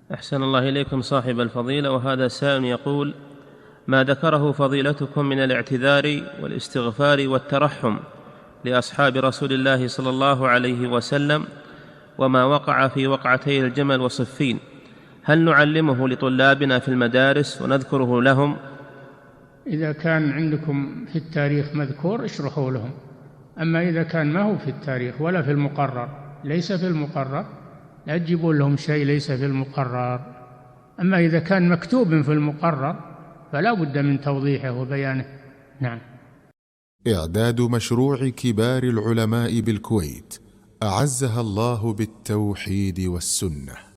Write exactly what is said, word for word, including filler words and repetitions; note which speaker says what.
Speaker 1: أحسن الله إليكم صاحب الفضيلة. وهذا سائل يقول: ما ذكره فضيلتكم من الاعتذار والاستغفار والترحم لأصحاب رسول الله صلى الله عليه وسلم وما وقع في وقعتي الجمل وصفين، هل نعلمه لطلابنا في المدارس ونذكره لهم؟
Speaker 2: إذا كان عندكم في التاريخ مذكور اشرحوا لهم، أما إذا كان ما هو في التاريخ ولا في المقرر، ليس في المقرر، لا تجيبوا لهم شيء ليس في المقرر. أما إذا كان مكتوب في المقرر فلا بد من توضيحه وبيانه. نعم.
Speaker 3: إعداد مشروع كبار العلماء بالكويت أعزها الله بالتوحيد والسنة.